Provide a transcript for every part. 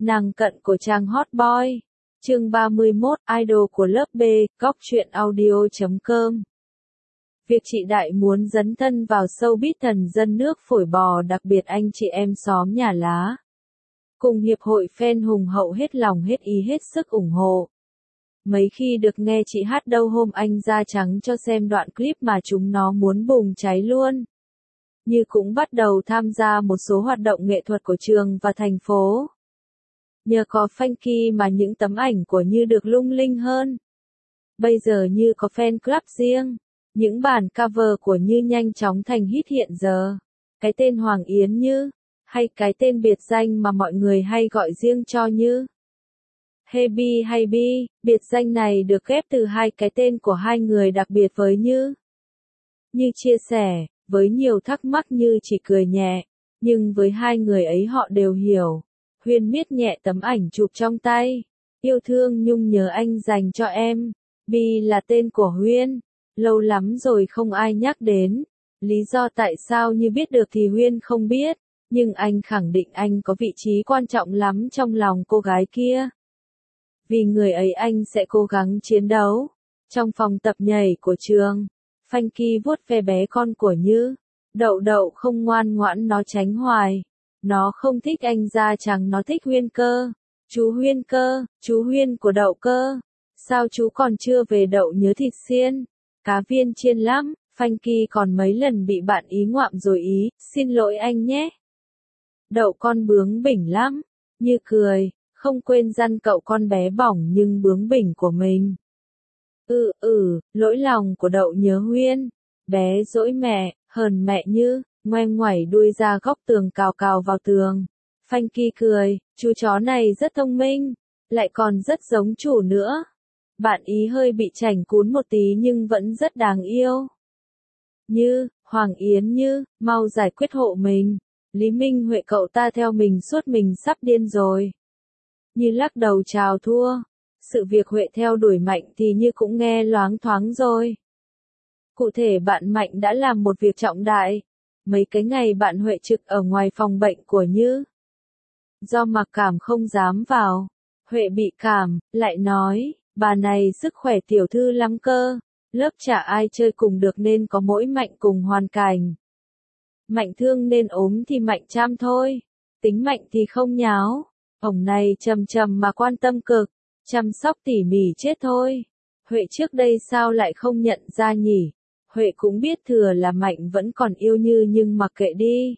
Nàng cận của chàng hot boy. Chương 31, idol của lớp B, góc truyện audio.com. Việc chị Đại muốn dấn thân vào showbiz thần dân nước phổi bò, đặc biệt anh chị em xóm nhà lá. Cùng hiệp hội fan hùng hậu hết lòng hết ý hết sức ủng hộ. Mấy khi được nghe chị hát đâu hôm anh da trắng cho xem đoạn clip mà chúng nó muốn bùng cháy luôn. Như cũng bắt đầu tham gia một số hoạt động nghệ thuật của trường và thành phố. Nhờ có Funky mà những tấm ảnh của Như được lung linh hơn. Bây giờ Như có fan club riêng, những bản cover của Như nhanh chóng thành hit hiện giờ. Cái tên Hoàng Yến Như, hay cái tên biệt danh mà mọi người hay gọi riêng cho Như. Hebi hay Bi, biệt danh này được ghép từ hai cái tên của hai người đặc biệt với Như. Như chia sẻ, với nhiều thắc mắc Như chỉ cười nhẹ, nhưng với hai người ấy họ đều hiểu. Huyên miết nhẹ tấm ảnh chụp trong tay. Yêu thương Nhung nhớ anh dành cho em. Bi là tên của Huyên. Lâu lắm rồi không ai nhắc đến. Lý do tại sao Như biết được thì Huyên không biết. Nhưng anh khẳng định anh có vị trí quan trọng lắm trong lòng cô gái kia. Vì người ấy anh sẽ cố gắng chiến đấu. Trong phòng tập nhảy của trường, Funky vuốt ve bé con của Như. Đậu Đậu không ngoan ngoãn, nó tránh hoài. Nó không thích anh da trắng, nó thích Huyên cơ. Chú Huyên cơ, chú Huyên của Đậu cơ. Sao chú còn chưa về? Đậu nhớ thịt xiên, cá viên chiên lắm. Funky còn mấy lần bị bạn ý ngoạm rồi ý, xin lỗi anh nhé. Đậu con bướng bỉnh lắm. Như cười, không quên dặn cậu con bé bỏng nhưng bướng bỉnh của mình. Lỗi lòng của Đậu nhớ Huyên. Bé dỗi mẹ, hờn mẹ Như. Ngoe ngoẩy đuôi ra góc tường cào cào vào tường. Funky cười, chú chó này rất thông minh, lại còn rất giống chủ nữa. Bạn ý hơi bị chảnh cún một tí nhưng vẫn rất đáng yêu. Như, Hoàng Yến Như, mau giải quyết hộ mình. Lý Minh Huệ cậu ta theo mình suốt, mình sắp điên rồi. Như lắc đầu chào thua. Sự việc Huệ theo đuổi Mạnh thì Như cũng nghe loáng thoáng rồi. Cụ thể bạn Mạnh đã làm một việc trọng đại. Mấy cái ngày bạn Huệ trực ở ngoài phòng bệnh của Như. Do mặc cảm không dám vào, Huệ bị cảm, lại nói, bà này sức khỏe tiểu thư lắm cơ, lớp chả ai chơi cùng được nên có mỗi Mạnh cùng hoàn cảnh. Mạnh thương nên ốm thì Mạnh chăm thôi, tính Mạnh thì không nháo, ổng này trầm trầm mà quan tâm cực, chăm sóc tỉ mỉ chết thôi. Huệ trước đây sao lại không nhận ra nhỉ? Huệ cũng biết thừa là Mạnh vẫn còn yêu Như nhưng mặc kệ đi.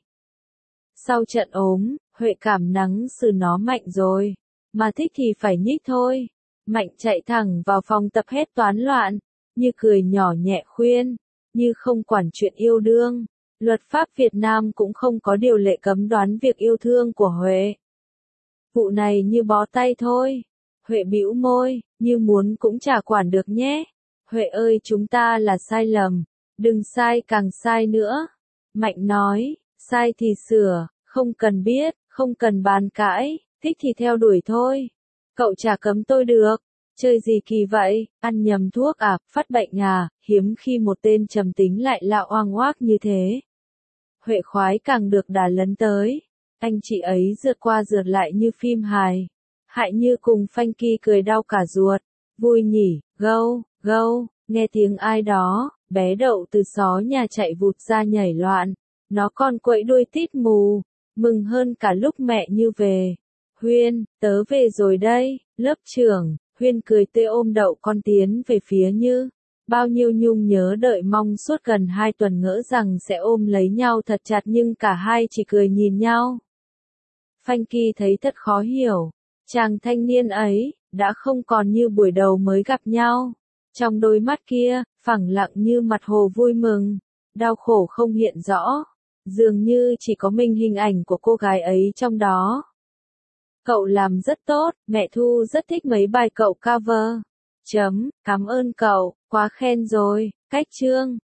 Sau trận ốm, Huệ cảm nắng xử nó Mạnh rồi. Mà thích thì phải nhích thôi. Mạnh chạy thẳng vào phòng tập hết toán loạn. Như cười nhỏ nhẹ khuyên. Như không quản chuyện yêu đương. Luật pháp Việt Nam cũng không có điều lệ cấm đoán việc yêu thương của Huệ. Vụ này Như bó tay thôi. Huệ bĩu môi, Như muốn cũng chả quản được nhé. Huệ ơi, chúng ta là sai lầm. Đừng sai càng sai nữa. Mạnh nói, sai thì sửa, không cần biết, không cần bàn cãi, thích thì theo đuổi thôi. Cậu chả cấm tôi được. Chơi gì kỳ vậy, ăn nhầm thuốc à, phát bệnh à, hiếm khi một tên trầm tính lại lạo oang oác như thế. Huệ khoái càng được đà lấn tới. Anh chị ấy rượt qua rượt lại như phim hài. Hại Như cùng Funky cười đau cả ruột. Vui nhỉ, gâu, gâu, nghe tiếng ai đó, bé Đậu từ xó nhà chạy vụt ra nhảy loạn. Nó còn quẫy đuôi tít mù, mừng hơn cả lúc mẹ Như về. Huyên, tớ về rồi đây, lớp trưởng. Huyên cười tươi ôm Đậu con tiến về phía Như. Bao nhiêu nhung nhớ đợi mong suốt gần 2 tuần, ngỡ rằng sẽ ôm lấy nhau thật chặt nhưng cả hai chỉ cười nhìn nhau. Funky thấy thật khó hiểu. Chàng thanh niên ấy, đã không còn như buổi đầu mới gặp nhau. Trong đôi mắt kia, phẳng lặng như mặt hồ vui mừng. Đau khổ không hiện rõ. Dường như chỉ có mình hình ảnh của cô gái ấy trong đó. Cậu làm rất tốt, mẹ Thu rất thích mấy bài cậu cover. Cảm ơn cậu, quá khen rồi. Cách chương.